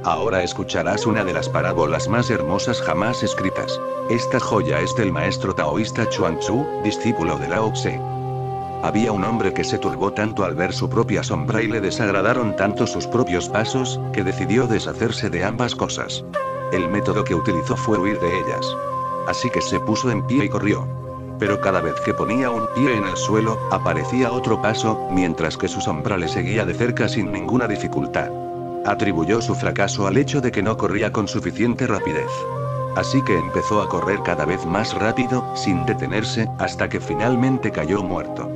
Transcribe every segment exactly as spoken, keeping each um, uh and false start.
Ahora escucharás una de las parábolas más hermosas jamás escritas. Esta joya es del maestro taoísta Chuang Tzu, discípulo de Lao Tse. Había un hombre que se turbó tanto al ver su propia sombra y le desagradaron tanto sus propios pasos, que decidió deshacerse de ambas cosas. El método que utilizó fue huir de ellas. Así que se puso en pie y corrió. Pero cada vez que ponía un pie en el suelo, aparecía otro paso, mientras que su sombra le seguía de cerca sin ninguna dificultad. Atribuyó su fracaso al hecho de que no corría con suficiente rapidez. Así que empezó a correr cada vez más rápido, sin detenerse, hasta que finalmente cayó muerto.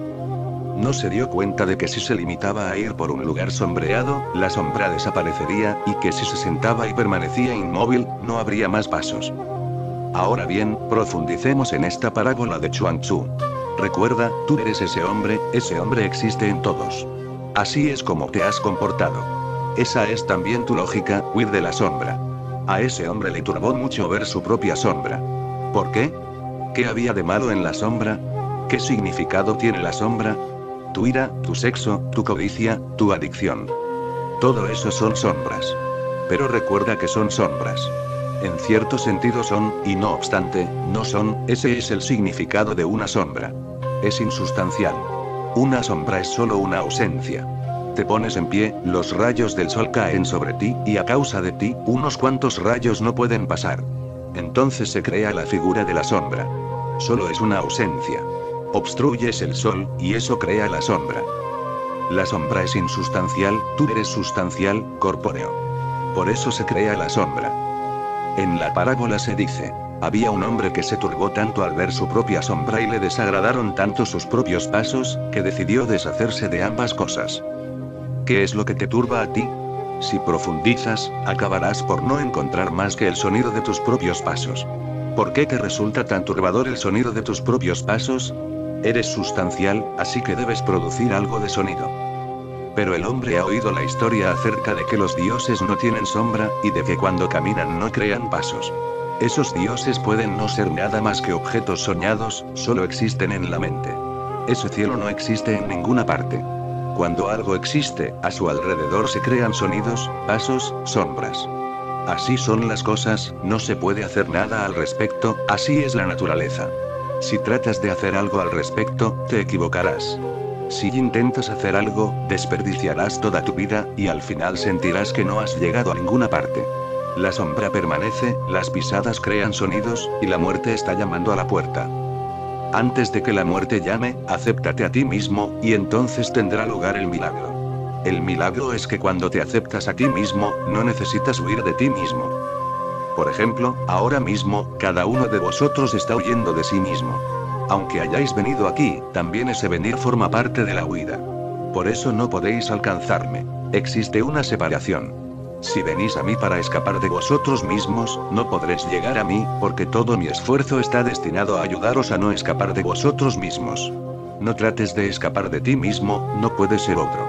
No se dio cuenta de que si se limitaba a ir por un lugar sombreado, la sombra desaparecería, y que si se sentaba y permanecía inmóvil, no habría más pasos. Ahora bien, profundicemos en esta parábola de Chuang Tzu. Recuerda, tú eres ese hombre, ese hombre existe en todos. Así es como te has comportado. Esa es también tu lógica, huir de la sombra. A ese hombre le turbó mucho ver su propia sombra. ¿Por qué? ¿Qué había de malo en la sombra? ¿Qué significado tiene la sombra? Tu ira, tu sexo, tu codicia, tu adicción. Todo eso son sombras. Pero recuerda que son sombras. En cierto sentido son, y no obstante, no son, ese es el significado de una sombra. Es insustancial. Una sombra es solo una ausencia. Te pones en pie, los rayos del sol caen sobre ti, y a causa de ti, unos cuantos rayos no pueden pasar. Entonces se crea la figura de la sombra. Solo es una ausencia. Obstruyes el sol, y eso crea la sombra. La sombra es insustancial, tú eres sustancial, corpóreo. Por eso se crea la sombra. En la parábola se dice: había un hombre que se turbó tanto al ver su propia sombra y le desagradaron tanto sus propios pasos, que decidió deshacerse de ambas cosas. ¿Qué es lo que te turba a ti? Si profundizas, acabarás por no encontrar más que el sonido de tus propios pasos. ¿Por qué te resulta tan turbador el sonido de tus propios pasos? Eres sustancial, así que debes producir algo de sonido. Pero el hombre ha oído la historia acerca de que los dioses no tienen sombra, y de que cuando caminan no crean pasos. Esos dioses pueden no ser nada más que objetos soñados, solo existen en la mente. Ese cielo no existe en ninguna parte. Cuando algo existe, a su alrededor se crean sonidos, pasos, sombras. Así son las cosas, no se puede hacer nada al respecto, así es la naturaleza. Si tratas de hacer algo al respecto, te equivocarás. Si intentas hacer algo, desperdiciarás toda tu vida, y al final sentirás que no has llegado a ninguna parte. La sombra permanece, las pisadas crean sonidos, y la muerte está llamando a la puerta. Antes de que la muerte llame, acéptate a ti mismo, y entonces tendrá lugar el milagro. El milagro es que cuando te aceptas a ti mismo, no necesitas huir de ti mismo. Por ejemplo, ahora mismo, cada uno de vosotros está huyendo de sí mismo. Aunque hayáis venido aquí, también ese venir forma parte de la huida. Por eso no podéis alcanzarme. Existe una separación. Si venís a mí para escapar de vosotros mismos, no podréis llegar a mí, porque todo mi esfuerzo está destinado a ayudaros a no escapar de vosotros mismos. No trates de escapar de ti mismo, no puedes ser otro.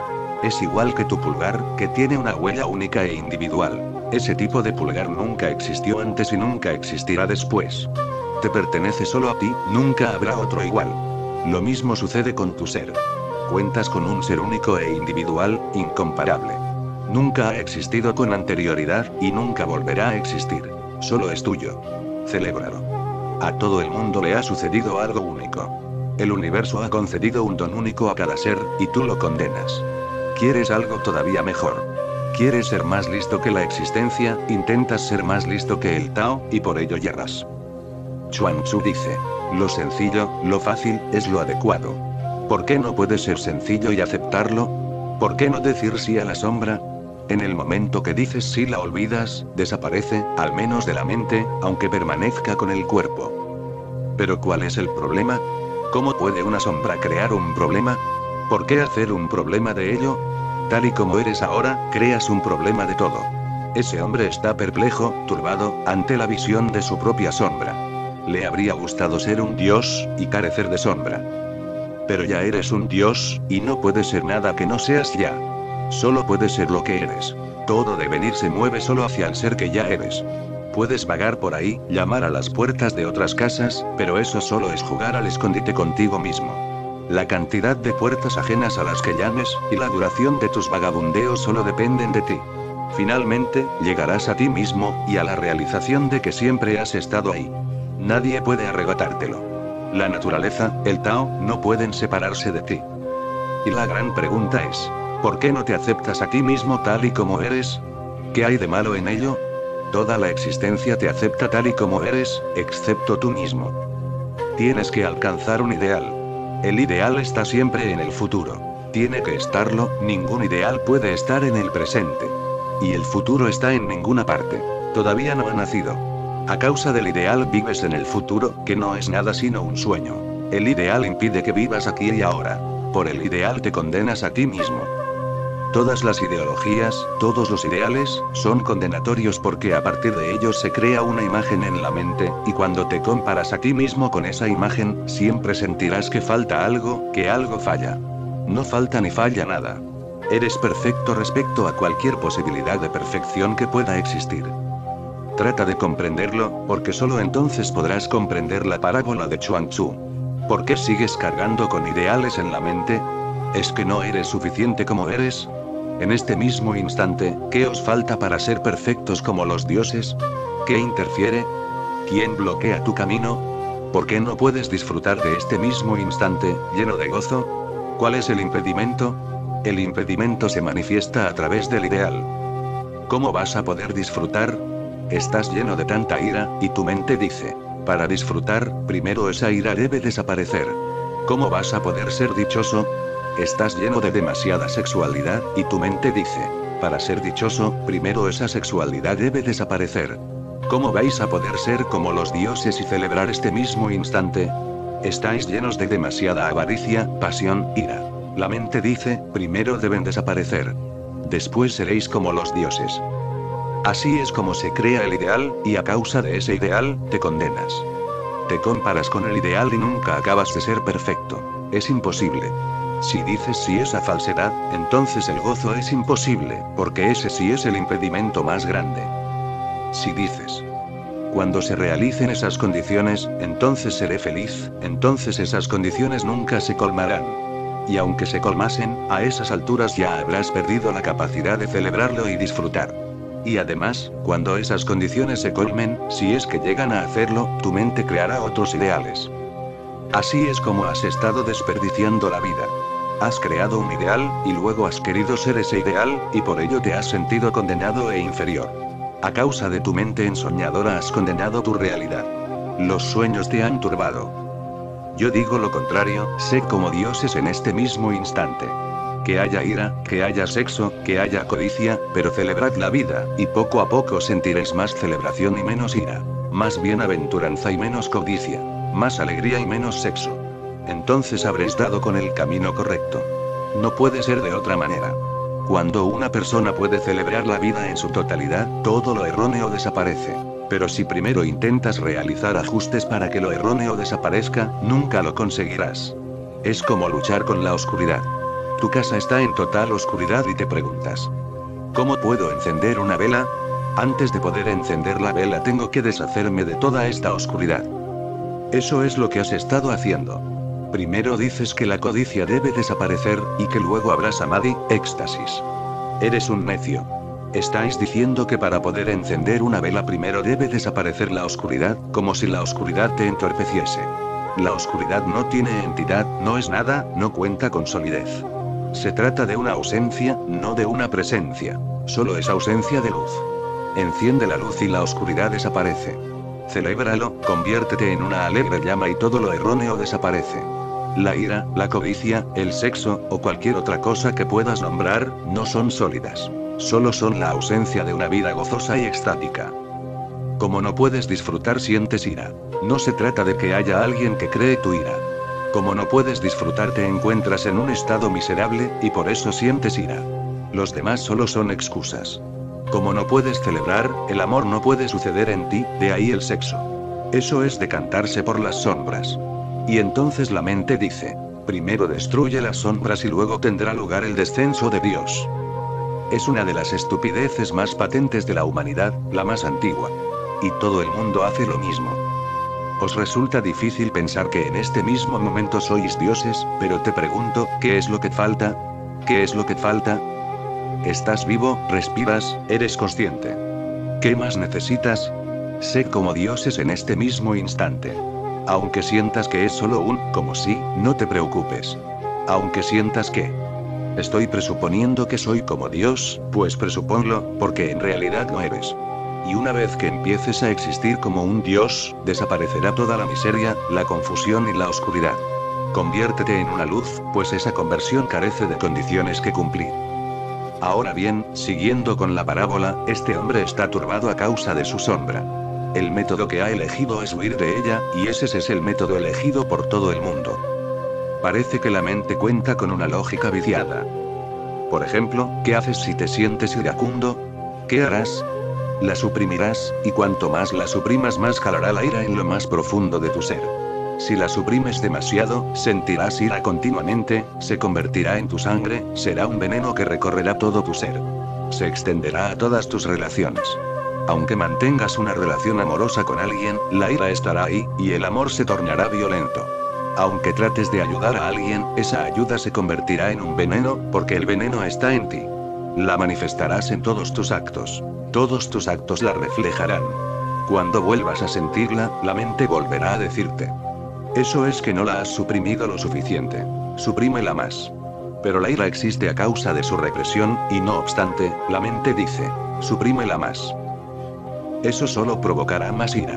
Es igual que tu pulgar, que tiene una huella única e individual. Ese tipo de pulgar nunca existió antes y nunca existirá después. Te pertenece solo a ti, nunca habrá otro igual. Lo mismo sucede con tu ser. Cuentas con un ser único e individual, incomparable. Nunca ha existido con anterioridad, y nunca volverá a existir. Solo es tuyo. Celébralo. A todo el mundo le ha sucedido algo único. El universo ha concedido un don único a cada ser, y tú lo condenas. ¿Quieres algo todavía mejor? ¿Quieres ser más listo que la existencia? Intentas ser más listo que el Tao, y por ello yerras. Chuang Tzu dice: lo sencillo, lo fácil, es lo adecuado. ¿Por qué no puedes ser sencillo y aceptarlo? ¿Por qué no decir sí a la sombra? En el momento que dices sí la olvidas, desaparece, al menos de la mente, aunque permanezca con el cuerpo. ¿Pero cuál es el problema? ¿Cómo puede una sombra crear un problema? ¿Por qué hacer un problema de ello? Tal y como eres ahora, creas un problema de todo. Ese hombre está perplejo, turbado, ante la visión de su propia sombra. Le habría gustado ser un dios, y carecer de sombra. Pero ya eres un dios, y no puedes ser nada que no seas ya. Solo puedes ser lo que eres. Todo devenir se mueve solo hacia el ser que ya eres. Puedes vagar por ahí, llamar a las puertas de otras casas, pero eso solo es jugar al escondite contigo mismo. La cantidad de puertas ajenas a las que llames, y la duración de tus vagabundeos solo dependen de ti. Finalmente, llegarás a ti mismo, y a la realización de que siempre has estado ahí. Nadie puede arrebatártelo. La naturaleza, el Tao, no pueden separarse de ti. Y la gran pregunta es, ¿por qué no te aceptas a ti mismo tal y como eres? ¿Qué hay de malo en ello? Toda la existencia te acepta tal y como eres, excepto tú mismo. Tienes que alcanzar un ideal. El ideal está siempre en el futuro. Tiene que estarlo, ningún ideal puede estar en el presente. Y el futuro está en ninguna parte. Todavía no ha nacido. A causa del ideal vives en el futuro, que no es nada sino un sueño. El ideal impide que vivas aquí y ahora. Por el ideal te condenas a ti mismo. Todas las ideologías, todos los ideales, son condenatorios porque a partir de ellos se crea una imagen en la mente, y cuando te comparas a ti mismo con esa imagen, siempre sentirás que falta algo, que algo falla. No falta ni falla nada. Eres perfecto respecto a cualquier posibilidad de perfección que pueda existir. Trata de comprenderlo, porque solo entonces podrás comprender la parábola de Chuang Tzu. ¿Por qué sigues cargando con ideales en la mente? ¿Es que no eres suficiente como eres? En este mismo instante, ¿qué os falta para ser perfectos como los dioses? ¿Qué interfiere? ¿Quién bloquea tu camino? ¿Por qué no puedes disfrutar de este mismo instante, lleno de gozo? ¿Cuál es el impedimento? El impedimento se manifiesta a través del ideal. ¿Cómo vas a poder disfrutar? Estás lleno de tanta ira, y tu mente dice, para disfrutar, primero esa ira debe desaparecer. ¿Cómo vas a poder ser dichoso? Estás lleno de demasiada sexualidad, y tu mente dice, para ser dichoso, primero esa sexualidad debe desaparecer. ¿Cómo vais a poder ser como los dioses y celebrar este mismo instante? Estáis llenos de demasiada avaricia, pasión, ira. La mente dice, primero deben desaparecer. Después seréis como los dioses. Así es como se crea el ideal, y a causa de ese ideal, te condenas. Te comparas con el ideal y nunca acabas de ser perfecto. Es imposible. Si dices sí esa falsedad, entonces el gozo es imposible, porque ese sí es el impedimento más grande. Si dices, cuando se realicen esas condiciones, entonces seré feliz, entonces esas condiciones nunca se colmarán. Y aunque se colmasen, a esas alturas ya habrás perdido la capacidad de celebrarlo y disfrutar. Y además, cuando esas condiciones se colmen, si es que llegan a hacerlo, tu mente creará otros ideales. Así es como has estado desperdiciando la vida. Has creado un ideal, y luego has querido ser ese ideal, y por ello te has sentido condenado e inferior. A causa de tu mente ensoñadora has condenado tu realidad. Los sueños te han turbado. Yo digo lo contrario, sé como dioses en este mismo instante. Que haya ira, que haya sexo, que haya codicia, pero celebrad la vida, y poco a poco sentiréis más celebración y menos ira, más bienaventuranza y menos codicia, más alegría y menos sexo. Entonces habréis dado con el camino correcto. No puede ser de otra manera. Cuando una persona puede celebrar la vida en su totalidad, todo lo erróneo desaparece. Pero si primero intentas realizar ajustes para que lo erróneo desaparezca, nunca lo conseguirás. Es como luchar con la oscuridad. Tu casa está en total oscuridad y te preguntas, ¿cómo puedo encender una vela? Antes de poder encender la vela tengo que deshacerme de toda esta oscuridad. Eso es lo que has estado haciendo. Primero dices que la codicia debe desaparecer, y que luego habrá samadhi, éxtasis. Eres un necio. Estáis diciendo que para poder encender una vela primero debe desaparecer la oscuridad, como si la oscuridad te entorpeciese. La oscuridad no tiene entidad, no es nada, no cuenta con solidez. Se trata de una ausencia, no de una presencia. Solo es ausencia de luz. Enciende la luz y la oscuridad desaparece. Celébralo, conviértete en una alegre llama y todo lo erróneo desaparece. La ira, la codicia, el sexo, o cualquier otra cosa que puedas nombrar, no son sólidas. Solo son la ausencia de una vida gozosa y extática. Como no puedes disfrutar, sientes ira. No se trata de que haya alguien que cree tu ira. Como no puedes disfrutar, te encuentras en un estado miserable, y por eso sientes ira. Los demás solo son excusas. Como no puedes celebrar, el amor no puede suceder en ti, de ahí el sexo. Eso es decantarse por las sombras. Y entonces la mente dice, primero destruye las sombras y luego tendrá lugar el descenso de Dios. Es una de las estupideces más patentes de la humanidad, la más antigua. Y todo el mundo hace lo mismo. Os resulta difícil pensar que en este mismo momento sois dioses, pero te pregunto, ¿qué es lo que falta? ¿Qué es lo que falta? Estás vivo, respiras, eres consciente. ¿Qué más necesitas? Sé como dioses en este mismo instante. Aunque sientas que es solo un, como si, no te preocupes. Aunque sientas que estoy presuponiendo que soy como Dios, pues presuponlo, porque en realidad no eres. Y una vez que empieces a existir como un Dios, desaparecerá toda la miseria, la confusión y la oscuridad. Conviértete en una luz, pues esa conversión carece de condiciones que cumplir. Ahora bien, siguiendo con la parábola, este hombre está turbado a causa de su sombra. El método que ha elegido es huir de ella, y ese es el método elegido por todo el mundo. Parece que la mente cuenta con una lógica viciada. Por ejemplo, ¿qué haces si te sientes iracundo? ¿Qué harás? La suprimirás, y cuanto más la suprimas más calará la ira en lo más profundo de tu ser. Si la suprimes demasiado, sentirás ira continuamente, se convertirá en tu sangre, será un veneno que recorrerá todo tu ser. Se extenderá a todas tus relaciones. Aunque mantengas una relación amorosa con alguien, la ira estará ahí, y el amor se tornará violento. Aunque trates de ayudar a alguien, esa ayuda se convertirá en un veneno, porque el veneno está en ti. La manifestarás en todos tus actos. Todos tus actos la reflejarán. Cuando vuelvas a sentirla, la mente volverá a decirte: eso es que no la has suprimido lo suficiente. Suprímela más. Pero la ira existe a causa de su represión, y no obstante, la mente dice: suprímela más. Eso solo provocará más ira.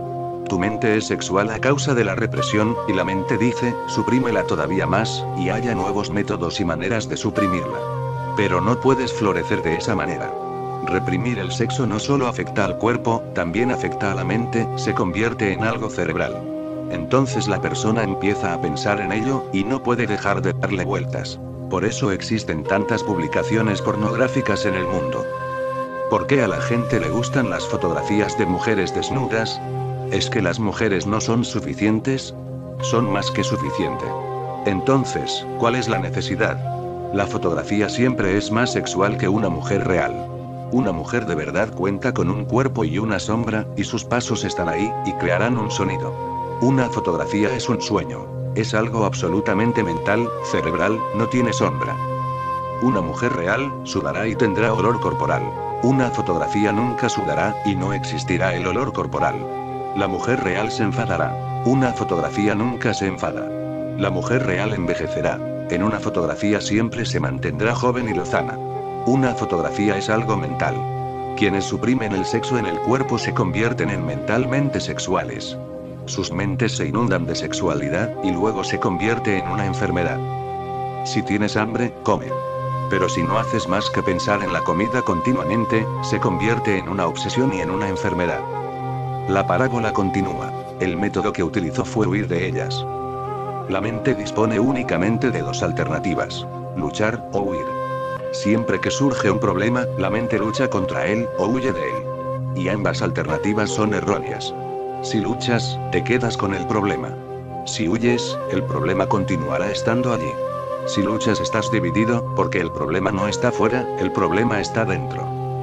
Tu mente es sexual a causa de la represión, y la mente dice: suprímela todavía más, y haya nuevos métodos y maneras de suprimirla. Pero no puedes florecer de esa manera. Reprimir el sexo no solo afecta al cuerpo, también afecta a la mente, se convierte en algo cerebral. Entonces la persona empieza a pensar en ello, y no puede dejar de darle vueltas. Por eso existen tantas publicaciones pornográficas en el mundo. ¿Por qué a la gente le gustan las fotografías de mujeres desnudas? ¿Es que las mujeres no son suficientes? Son más que suficiente. Entonces, ¿cuál es la necesidad? La fotografía siempre es más sexual que una mujer real. Una mujer de verdad cuenta con un cuerpo y una sombra, y sus pasos están ahí, y crearán un sonido. Una fotografía es un sueño. Es algo absolutamente mental, cerebral, no tiene sombra. Una mujer real, sudará y tendrá olor corporal. Una fotografía nunca sudará, y no existirá el olor corporal. La mujer real se enfadará. Una fotografía nunca se enfada. La mujer real envejecerá. En una fotografía siempre se mantendrá joven y lozana. Una fotografía es algo mental. Quienes suprimen el sexo en el cuerpo se convierten en mentalmente sexuales. Sus mentes se inundan de sexualidad, y luego se convierte en una enfermedad. Si tienes hambre, come. Pero si no haces más que pensar en la comida continuamente, se convierte en una obsesión y en una enfermedad. La parábola continúa. El método que utilizó fue huir de ellas. La mente dispone únicamente de dos alternativas: luchar o huir. Siempre que surge un problema, la mente lucha contra él, o huye de él. Y ambas alternativas son erróneas. Si luchas, te quedas con el problema. Si huyes, el problema continuará estando allí. Si luchas estás dividido, porque el problema no está fuera, el problema está dentro.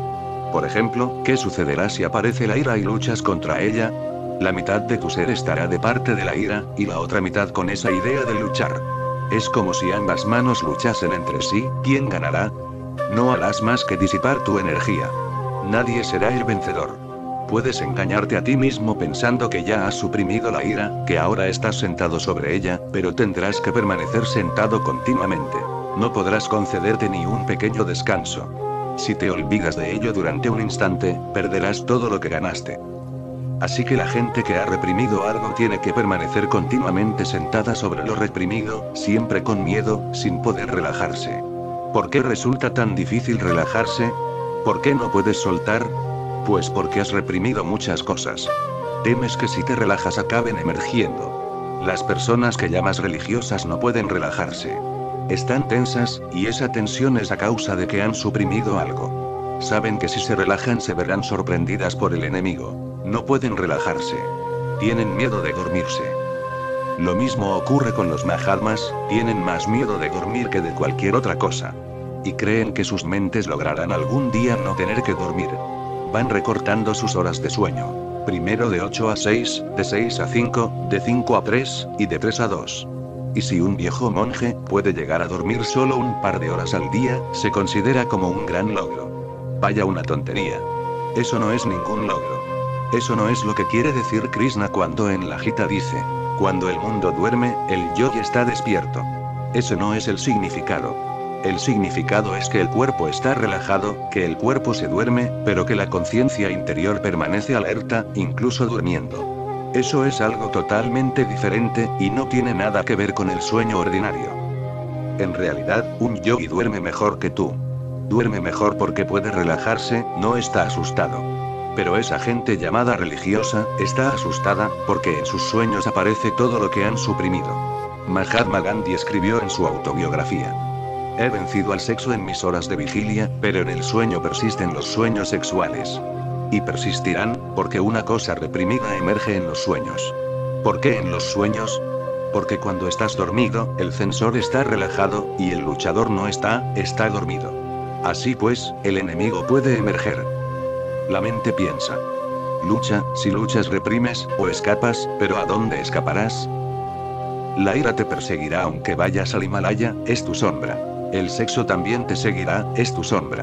Por ejemplo, ¿qué sucederá si aparece la ira y luchas contra ella? La mitad de tu ser estará de parte de la ira, y la otra mitad con esa idea de luchar. Es como si ambas manos luchasen entre sí. ¿Quién ganará? No harás más que disipar tu energía. Nadie será el vencedor. Puedes engañarte a ti mismo pensando que ya has suprimido la ira, que ahora estás sentado sobre ella, pero tendrás que permanecer sentado continuamente. No podrás concederte ni un pequeño descanso. Si te olvidas de ello durante un instante, perderás todo lo que ganaste. Así que la gente que ha reprimido algo tiene que permanecer continuamente sentada sobre lo reprimido, siempre con miedo, sin poder relajarse. ¿Por qué resulta tan difícil relajarse? ¿Por qué no puedes soltar? Pues porque has reprimido muchas cosas. Temes que si te relajas acaben emergiendo. Las personas que llamas religiosas no pueden relajarse. Están tensas, y esa tensión es a causa de que han suprimido algo. Saben que si se relajan se verán sorprendidas por el enemigo. No pueden relajarse. Tienen miedo de dormirse. Lo mismo ocurre con los Mahatmas, tienen más miedo de dormir que de cualquier otra cosa. Y creen que sus mentes lograrán algún día no tener que dormir. Van recortando sus horas de sueño. Primero de ocho a seis, de seis a cinco, de cinco a tres, y de tres a dos. Y si un viejo monje puede llegar a dormir solo un par de horas al día, se considera como un gran logro. Vaya una tontería. Eso no es ningún logro. Eso no es lo que quiere decir Krishna cuando en la Gita dice, cuando el mundo duerme, el yogi está despierto. Ese no es el significado. El significado es que el cuerpo está relajado, que el cuerpo se duerme, pero que la conciencia interior permanece alerta, incluso durmiendo. Eso es algo totalmente diferente, y no tiene nada que ver con el sueño ordinario. En realidad, un yogi duerme mejor que tú. Duerme mejor porque puede relajarse, no está asustado. Pero esa gente llamada religiosa, está asustada, porque en sus sueños aparece todo lo que han suprimido. Mahatma Gandhi escribió en su autobiografía: he vencido al sexo en mis horas de vigilia, pero en el sueño persisten los sueños sexuales. Y persistirán, porque una cosa reprimida emerge en los sueños. ¿Por qué en los sueños? Porque cuando estás dormido, el censor está relajado, y el luchador no está, está dormido. Así pues, el enemigo puede emerger. La mente piensa. Lucha, si luchas reprimes, o escapas, pero ¿a dónde escaparás? La ira te perseguirá aunque vayas al Himalaya, es tu sombra. El sexo también te seguirá, es tu sombra.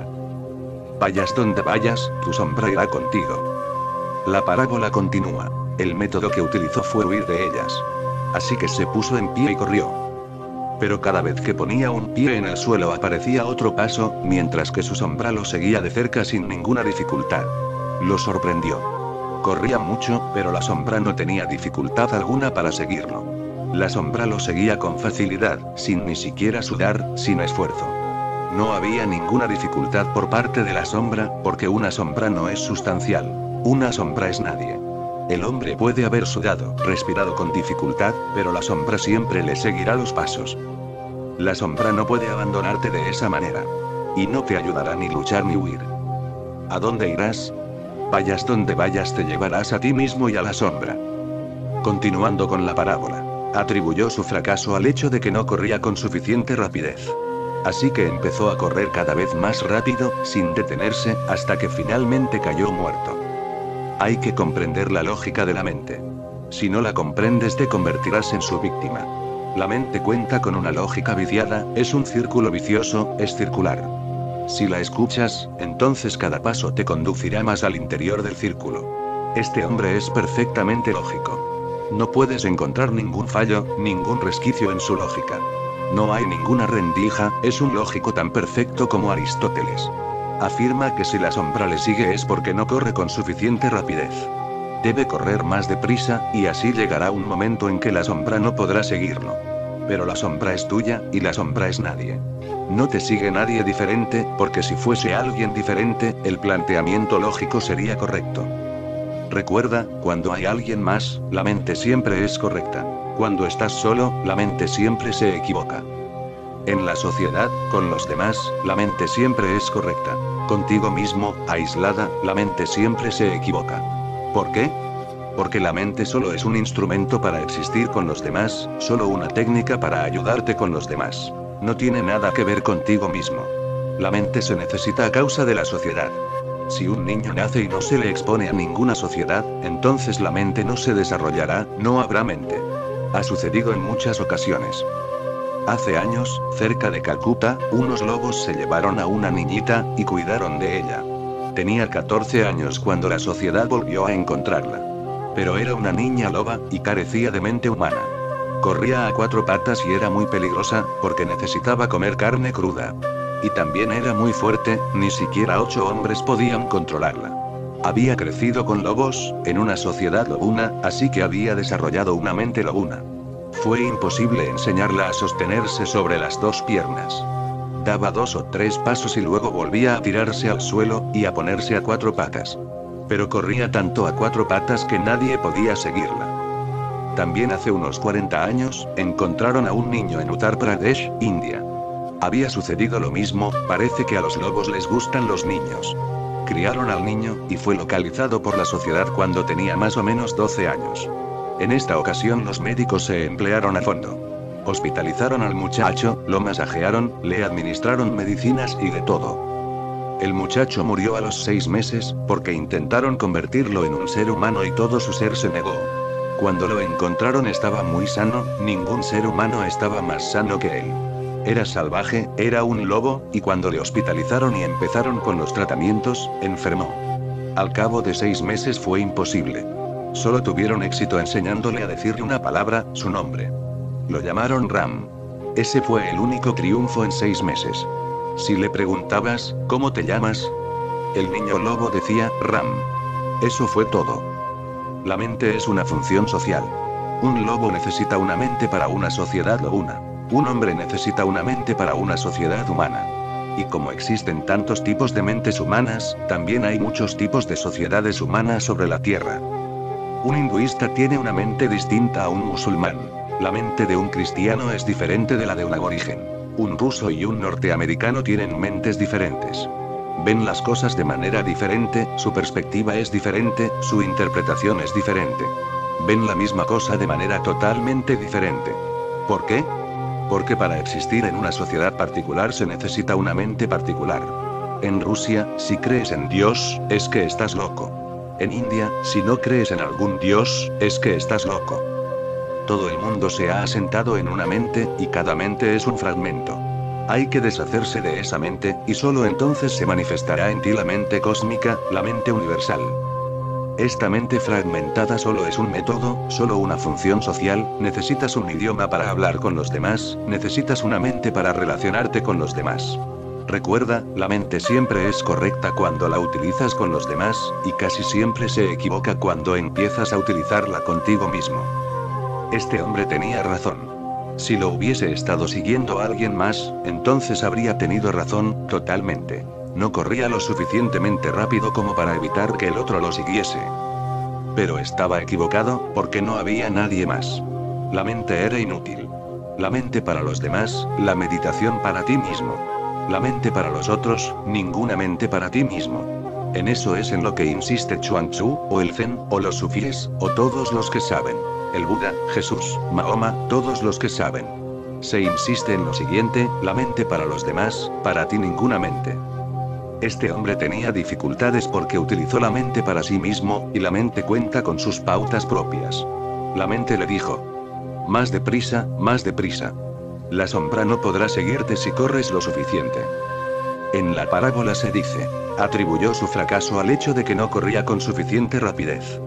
Vayas donde vayas, tu sombra irá contigo. La parábola continúa. El método que utilizó fue huir de ellas. Así que se puso en pie y corrió. Pero cada vez que ponía un pie en el suelo aparecía otro paso, mientras que su sombra lo seguía de cerca sin ninguna dificultad. Lo sorprendió. Corría mucho, pero la sombra no tenía dificultad alguna para seguirlo. La sombra lo seguía con facilidad, sin ni siquiera sudar, sin esfuerzo. No había ninguna dificultad por parte de la sombra, porque una sombra no es sustancial. Una sombra es nadie. El hombre puede haber sudado, respirado con dificultad, pero la sombra siempre le seguirá los pasos. La sombra no puede abandonarte de esa manera. Y no te ayudará ni luchar ni huir. ¿A dónde irás? Vayas donde vayas te llevarás a ti mismo y a la sombra. Continuando con la parábola, atribuyó su fracaso al hecho de que no corría con suficiente rapidez. Así que empezó a correr cada vez más rápido, sin detenerse, hasta que finalmente cayó muerto. Hay que comprender la lógica de la mente. Si no la comprendes te convertirás en su víctima. La mente cuenta con una lógica viciada, es un círculo vicioso, es circular. Si la escuchas, entonces cada paso te conducirá más al interior del círculo. Este hombre es perfectamente lógico. No puedes encontrar ningún fallo, ningún resquicio en su lógica. No hay ninguna rendija, es un lógico tan perfecto como Aristóteles. Afirma que si la sombra le sigue es porque no corre con suficiente rapidez. Debe correr más deprisa, y así llegará un momento en que la sombra no podrá seguirlo. Pero la sombra es tuya, y la sombra es nadie. No te sigue nadie diferente, porque si fuese alguien diferente, el planteamiento lógico sería correcto. Recuerda, cuando hay alguien más, la mente siempre es correcta. Cuando estás solo, la mente siempre se equivoca. En la sociedad, con los demás, la mente siempre es correcta. Contigo mismo, aislada, la mente siempre se equivoca. ¿Por qué? Porque la mente solo es un instrumento para existir con los demás, solo una técnica para ayudarte con los demás. No tiene nada que ver contigo mismo. La mente se necesita a causa de la sociedad. Si un niño nace y no se le expone a ninguna sociedad, entonces la mente no se desarrollará, no habrá mente. Ha sucedido en muchas ocasiones. Hace años, cerca de Calcuta, unos lobos se llevaron a una niñita, y cuidaron de ella. Tenía catorce años cuando la sociedad volvió a encontrarla. Pero era una niña loba, y carecía de mente humana. Corría a cuatro patas y era muy peligrosa, porque necesitaba comer carne cruda. Y también era muy fuerte, ni siquiera ocho hombres podían controlarla. Había crecido con lobos, en una sociedad lobuna, así que había desarrollado una mente lobuna. Fue imposible enseñarla a sostenerse sobre las dos piernas. Daba dos o tres pasos y luego volvía a tirarse al suelo, y a ponerse a cuatro patas. Pero corría tanto a cuatro patas que nadie podía seguirla. También hace unos cuarenta años, encontraron a un niño en Uttar Pradesh, India. Había sucedido lo mismo, parece que a los lobos les gustan los niños. Criaron al niño, y fue localizado por la sociedad cuando tenía más o menos doce años. En esta ocasión los médicos se emplearon a fondo. Hospitalizaron al muchacho, lo masajearon, le administraron medicinas y de todo. El muchacho murió a los seis meses, porque intentaron convertirlo en un ser humano y todo su ser se negó. Cuando lo encontraron estaba muy sano, ningún ser humano estaba más sano que él. Era salvaje, era un lobo, y cuando le hospitalizaron y empezaron con los tratamientos, enfermó. Al cabo de seis meses fue imposible. Solo tuvieron éxito enseñándole a decirle una palabra, su nombre. Lo llamaron Ram. Ese fue el único triunfo en seis meses. Si le preguntabas, ¿cómo te llamas?, el niño lobo decía, Ram. Eso fue todo. La mente es una función social. Un lobo necesita una mente para una sociedad lobuna. Un hombre necesita una mente para una sociedad humana. Y como existen tantos tipos de mentes humanas, también hay muchos tipos de sociedades humanas sobre la Tierra. Un hinduista tiene una mente distinta a un musulmán. La mente de un cristiano es diferente de la de un aborigen. Un ruso y un norteamericano tienen mentes diferentes. Ven las cosas de manera diferente, su perspectiva es diferente, su interpretación es diferente. Ven la misma cosa de manera totalmente diferente. ¿Por qué? Porque para existir en una sociedad particular se necesita una mente particular. En Rusia, si crees en Dios, es que estás loco. En India, si no crees en algún Dios, es que estás loco. Todo el mundo se ha asentado en una mente, y cada mente es un fragmento. Hay que deshacerse de esa mente, y solo entonces se manifestará en ti la mente cósmica, la mente universal. Esta mente fragmentada solo es un método, solo una función social, necesitas un idioma para hablar con los demás, necesitas una mente para relacionarte con los demás. Recuerda, la mente siempre es correcta cuando la utilizas con los demás, y casi siempre se equivoca cuando empiezas a utilizarla contigo mismo. Este hombre tenía razón. Si lo hubiese estado siguiendo a alguien más, entonces habría tenido razón, totalmente. No corría lo suficientemente rápido como para evitar que el otro lo siguiese. Pero estaba equivocado, porque no había nadie más. La mente era inútil. La mente para los demás, la meditación para ti mismo. La mente para los otros, ninguna mente para ti mismo. En eso es en lo que insiste Chuang Tzu, o el Zen, o los sufíes, o todos los que saben. El Buda, Jesús, Mahoma, todos los que saben. Se insiste en lo siguiente, la mente para los demás, para ti ninguna mente. Este hombre tenía dificultades porque utilizó la mente para sí mismo, y la mente cuenta con sus pautas propias. La mente le dijo: más deprisa, más deprisa. La sombra no podrá seguirte si corres lo suficiente. En la parábola se dice, atribuyó su fracaso al hecho de que no corría con suficiente rapidez.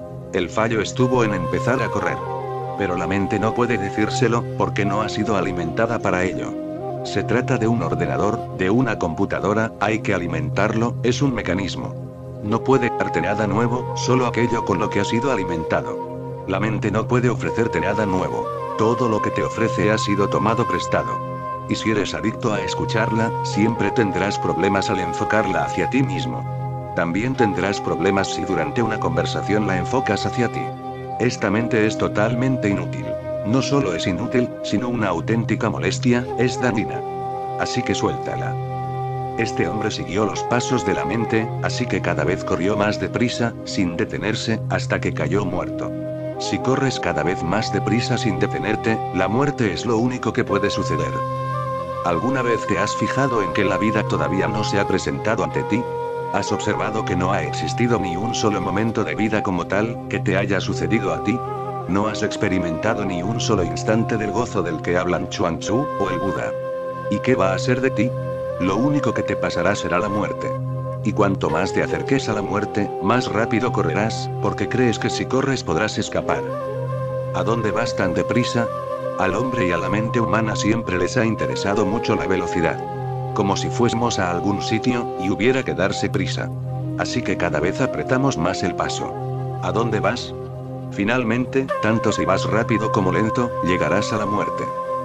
El fallo estuvo en empezar a correr. Pero la mente no puede decírselo, porque no ha sido alimentada para ello. Se trata de un ordenador, de una computadora, hay que alimentarlo, es un mecanismo. No puede darte nada nuevo, solo aquello con lo que ha sido alimentado. La mente no puede ofrecerte nada nuevo. Todo lo que te ofrece ha sido tomado prestado. Y si eres adicto a escucharla, siempre tendrás problemas al enfocarla hacia ti mismo. También tendrás problemas si durante una conversación la enfocas hacia ti. Esta mente es totalmente inútil. No solo es inútil, sino una auténtica molestia, es dañina. Así que suéltala. Este hombre siguió los pasos de la mente, así que cada vez corrió más deprisa, sin detenerse, hasta que cayó muerto. Si corres cada vez más deprisa sin detenerte, la muerte es lo único que puede suceder. ¿Alguna vez te has fijado en que la vida todavía no se ha presentado ante ti? ¿Has observado que no ha existido ni un solo momento de vida como tal, que te haya sucedido a ti? ¿No has experimentado ni un solo instante del gozo del que hablan Chuang Tzu, o el Buda? ¿Y qué va a ser de ti? Lo único que te pasará será la muerte. Y cuanto más te acerques a la muerte, más rápido correrás, porque crees que si corres podrás escapar. ¿A dónde vas tan deprisa? Al hombre y a la mente humana siempre les ha interesado mucho la velocidad. Como si fuésemos a algún sitio, y hubiera que darse prisa. Así que cada vez apretamos más el paso. ¿A dónde vas? Finalmente, tanto si vas rápido como lento, llegarás a la muerte.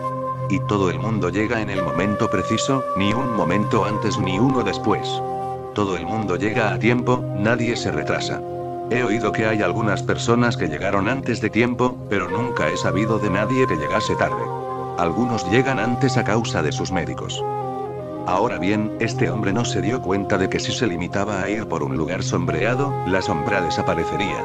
Y todo el mundo llega en el momento preciso, ni un momento antes ni uno después. Todo el mundo llega a tiempo, nadie se retrasa. He oído que hay algunas personas que llegaron antes de tiempo, pero nunca he sabido de nadie que llegase tarde. Algunos llegan antes a causa de sus médicos. Ahora bien, este hombre no se dio cuenta de que si se limitaba a ir por un lugar sombreado, la sombra desaparecería.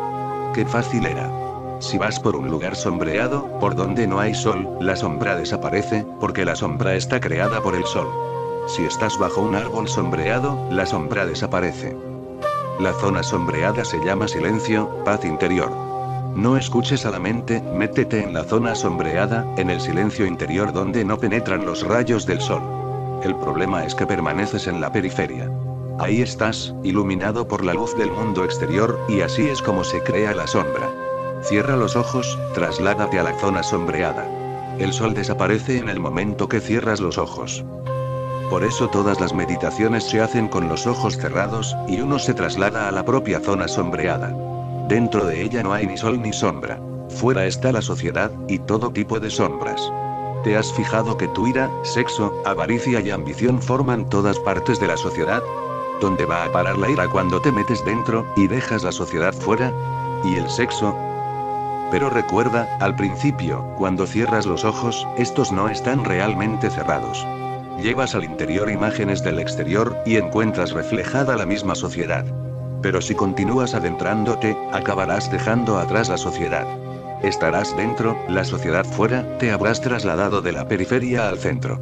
Qué fácil era. Si vas por un lugar sombreado, por donde no hay sol, la sombra desaparece, porque la sombra está creada por el sol. Si estás bajo un árbol sombreado, la sombra desaparece. La zona sombreada se llama silencio, paz interior. No escuches a la mente, métete en la zona sombreada, en el silencio interior donde no penetran los rayos del sol. El problema es que permaneces en la periferia. Ahí estás, iluminado por la luz del mundo exterior, y así es como se crea la sombra. Cierra los ojos, trasládate a la zona sombreada. El sol desaparece en el momento que cierras los ojos. Por eso todas las meditaciones se hacen con los ojos cerrados, y uno se traslada a la propia zona sombreada. Dentro de ella no hay ni sol ni sombra. Fuera está la sociedad, y todo tipo de sombras. ¿Te has fijado que tu ira, sexo, avaricia y ambición forman todas partes de la sociedad? ¿Dónde va a parar la ira cuando te metes dentro, y dejas la sociedad fuera? ¿Y el sexo? Pero recuerda, al principio, cuando cierras los ojos, estos no están realmente cerrados. Llevas al interior imágenes del exterior, y encuentras reflejada la misma sociedad. Pero si continúas adentrándote, acabarás dejando atrás la sociedad. Estarás dentro, la sociedad fuera, te habrás trasladado de la periferia al centro.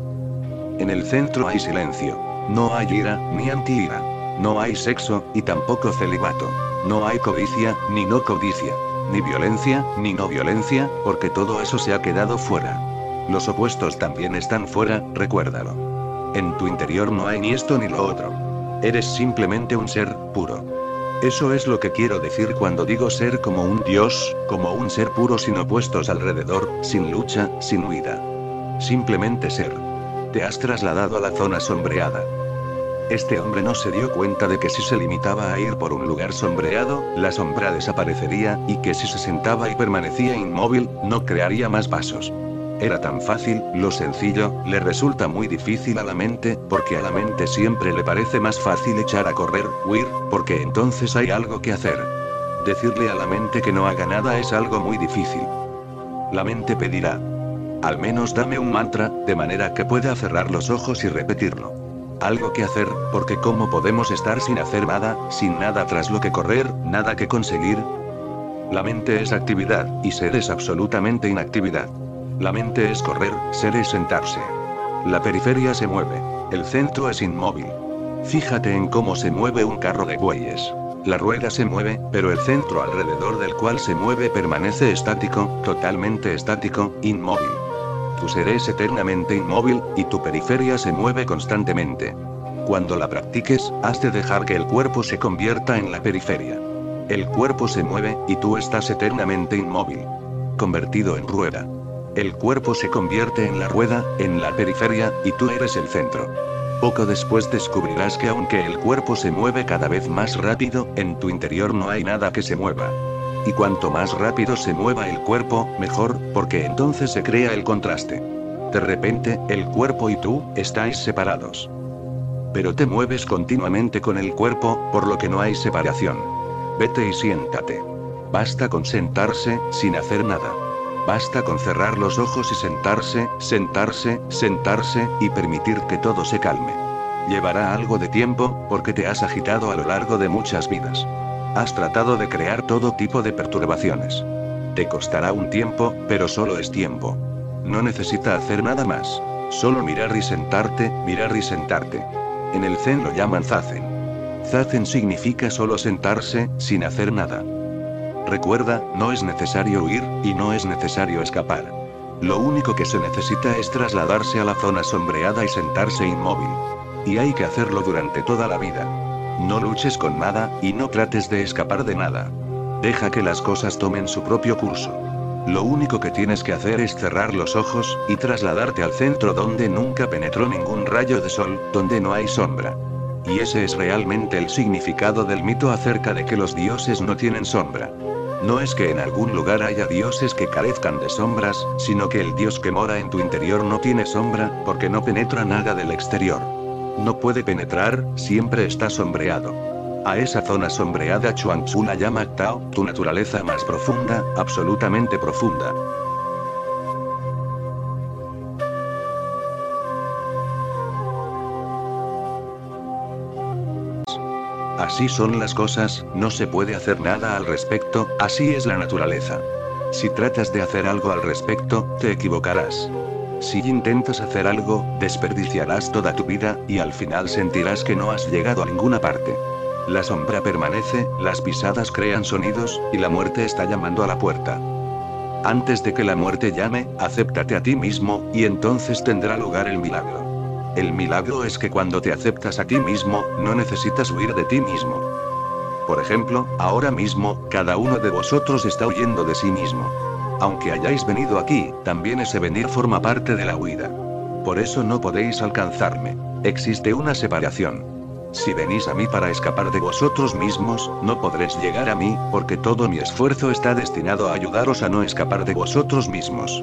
En el centro hay silencio. No hay ira, ni anti-ira. No hay sexo, y tampoco celibato. No hay codicia, ni no codicia. Ni violencia, ni no violencia, porque todo eso se ha quedado fuera. Los opuestos también están fuera, recuérdalo. En tu interior no hay ni esto ni lo otro. Eres simplemente un ser puro. Eso es lo que quiero decir cuando digo ser como un dios, como un ser puro sin opuestos alrededor, sin lucha, sin huida. Simplemente ser. Te has trasladado a la zona sombreada. Este hombre no se dio cuenta de que si se limitaba a ir por un lugar sombreado, la sombra desaparecería, y que si se sentaba y permanecía inmóvil, no crearía más pasos. Era tan fácil, lo sencillo, le resulta muy difícil a la mente, porque a la mente siempre le parece más fácil echar a correr, huir, porque entonces hay algo que hacer. Decirle a la mente que no haga nada es algo muy difícil. La mente pedirá: al menos dame un mantra, de manera que pueda cerrar los ojos y repetirlo. Algo que hacer, porque ¿cómo podemos estar sin hacer nada, sin nada tras lo que correr, nada que conseguir? La mente es actividad, y ser es absolutamente inactividad. La mente es correr, ser es sentarse. La periferia se mueve. El centro es inmóvil. Fíjate en cómo se mueve un carro de bueyes. La rueda se mueve, pero el centro alrededor del cual se mueve permanece estático, totalmente estático, inmóvil. Tu ser es eternamente inmóvil, y tu periferia se mueve constantemente. Cuando la practiques, has de dejar que el cuerpo se convierta en la periferia. El cuerpo se mueve, y tú estás eternamente inmóvil. Convertido en rueda. El cuerpo se convierte en la rueda, en la periferia, y tú eres el centro. Poco después descubrirás que aunque el cuerpo se mueve cada vez más rápido, en tu interior no hay nada que se mueva. Y cuanto más rápido se mueva el cuerpo, mejor, porque entonces se crea el contraste. De repente, el cuerpo y tú, estáis separados. Pero te mueves continuamente con el cuerpo, por lo que no hay separación. Vete y siéntate. Basta con sentarse, sin hacer nada. Basta con cerrar los ojos y sentarse, sentarse, sentarse, y permitir que todo se calme. Llevará algo de tiempo, porque te has agitado a lo largo de muchas vidas. Has tratado de crear todo tipo de perturbaciones. Te costará un tiempo, pero solo es tiempo. No necesita hacer nada más. Solo mirar y sentarte, mirar y sentarte. En el Zen lo llaman Zazen. Zazen significa solo sentarse, sin hacer nada. Recuerda, no es necesario huir, y no es necesario escapar. Lo único que se necesita es trasladarse a la zona sombreada y sentarse inmóvil. Y hay que hacerlo durante toda la vida. No luches con nada, y no trates de escapar de nada. Deja que las cosas tomen su propio curso. Lo único que tienes que hacer es cerrar los ojos, y trasladarte al centro donde nunca penetró ningún rayo de sol, donde no hay sombra. Y ese es realmente el significado del mito acerca de que los dioses no tienen sombra. No es que en algún lugar haya dioses que carezcan de sombras, sino que el dios que mora en tu interior no tiene sombra, porque no penetra nada del exterior. No puede penetrar, siempre está sombreado. A esa zona sombreada Chuang Tzu la llama Tao, tu naturaleza más profunda, absolutamente profunda. Así son las cosas, no se puede hacer nada al respecto, así es la naturaleza. Si tratas de hacer algo al respecto, te equivocarás. Si intentas hacer algo, desperdiciarás toda tu vida, y al final sentirás que no has llegado a ninguna parte. La sombra permanece, las pisadas crean sonidos, y la muerte está llamando a la puerta. Antes de que la muerte llame, acéptate a ti mismo, y entonces tendrá lugar el milagro. El milagro es que cuando te aceptas a ti mismo, no necesitas huir de ti mismo. Por ejemplo, ahora mismo, cada uno de vosotros está huyendo de sí mismo. Aunque hayáis venido aquí, también ese venir forma parte de la huida. Por eso no podéis alcanzarme. Existe una separación. Si venís a mí para escapar de vosotros mismos, no podréis llegar a mí, porque todo mi esfuerzo está destinado a ayudaros a no escapar de vosotros mismos.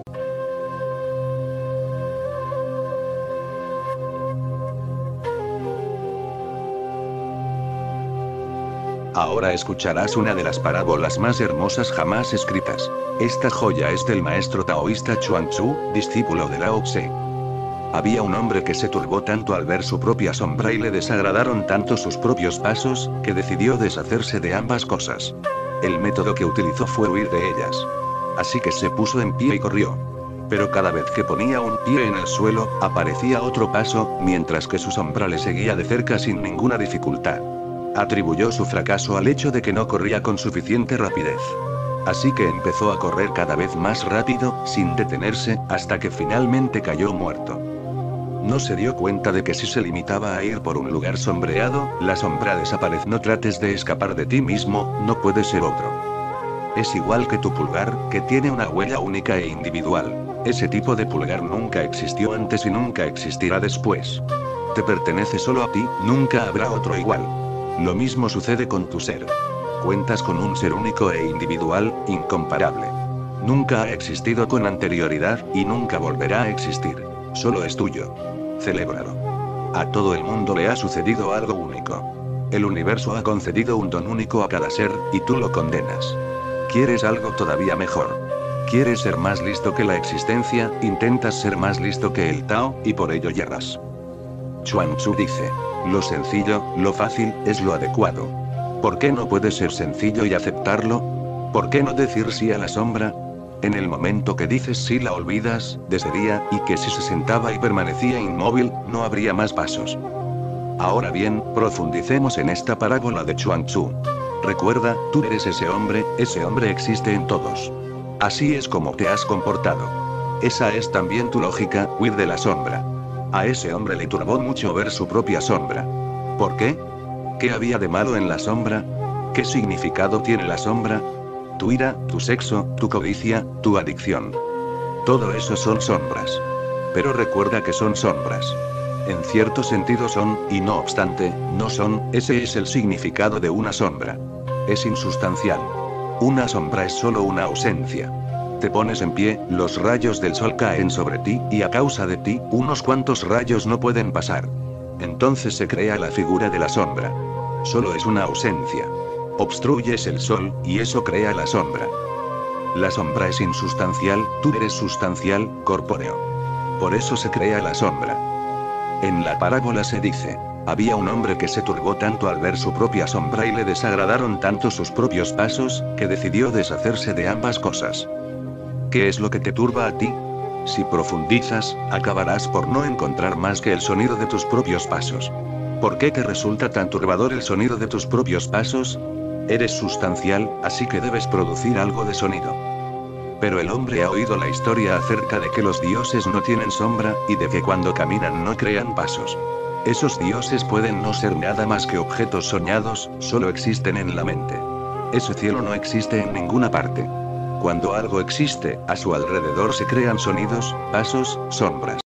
Ahora escucharás una de las parábolas más hermosas jamás escritas. Esta joya es del maestro taoísta Chuang Tzu, discípulo de Lao Tse. Había un hombre que se turbó tanto al ver su propia sombra y le desagradaron tanto sus propios pasos, que decidió deshacerse de ambas cosas. El método que utilizó fue huir de ellas. Así que se puso en pie y corrió. Pero cada vez que ponía un pie en el suelo, aparecía otro paso, mientras que su sombra le seguía de cerca sin ninguna dificultad. Atribuyó su fracaso al hecho de que no corría con suficiente rapidez. Así que empezó a correr cada vez más rápido, sin detenerse, hasta que finalmente cayó muerto. No se dio cuenta de que si se limitaba a ir por un lugar sombreado, la sombra desaparece. No trates de escapar de ti mismo, no puedes ser otro. Es igual que tu pulgar, que tiene una huella única e individual. Ese tipo de pulgar nunca existió antes y nunca existirá después. Te pertenece solo a ti, nunca habrá otro igual. Lo mismo sucede con tu ser. Cuentas con un ser único e individual, incomparable. Nunca ha existido con anterioridad, y nunca volverá a existir. Solo es tuyo. Celébralo. A todo el mundo le ha sucedido algo único. El universo ha concedido un don único a cada ser, y tú lo condenas. ¿Quieres algo todavía mejor? ¿Quieres ser más listo que la existencia? Intentas ser más listo que el Tao, y por ello yerras. Chuang Tzu dice: lo sencillo, lo fácil, es lo adecuado. ¿Por qué no puedes ser sencillo y aceptarlo? ¿Por qué no decir sí a la sombra? En el momento que dices sí la olvidas, de ese día, y que si se sentaba y permanecía inmóvil, no habría más pasos. Ahora bien, profundicemos en esta parábola de Chuang Tzu. Recuerda, tú eres ese hombre, ese hombre existe en todos. Así es como te has comportado. Esa es también tu lógica, huir de la sombra. A ese hombre le turbó mucho ver su propia sombra. ¿Por qué? ¿Qué había de malo en la sombra? ¿Qué significado tiene la sombra? Tu ira, tu sexo, tu codicia, tu adicción. Todo eso son sombras. Pero recuerda que son sombras. En cierto sentido son, y no obstante, no son. Ese es el significado de una sombra. Es insustancial. Una sombra es solo una ausencia. Te pones en pie, los rayos del sol caen sobre ti, y a causa de ti, unos cuantos rayos no pueden pasar. Entonces se crea la figura de la sombra. Solo es una ausencia. Obstruyes el sol, y eso crea la sombra. La sombra es insustancial, tú eres sustancial, corpóreo. Por eso se crea la sombra. En la parábola se dice: había un hombre que se turbó tanto al ver su propia sombra y le desagradaron tanto sus propios pasos, que decidió deshacerse de ambas cosas. ¿Qué es lo que te turba a ti? Si profundizas, acabarás por no encontrar más que el sonido de tus propios pasos. ¿Por qué te resulta tan turbador el sonido de tus propios pasos? Eres sustancial, así que debes producir algo de sonido. Pero el hombre ha oído la historia acerca de que los dioses no tienen sombra, y de que cuando caminan no crean pasos. Esos dioses pueden no ser nada más que objetos soñados, solo existen en la mente. Ese cielo no existe en ninguna parte. Cuando algo existe, a su alrededor se crean sonidos, pasos, sombras.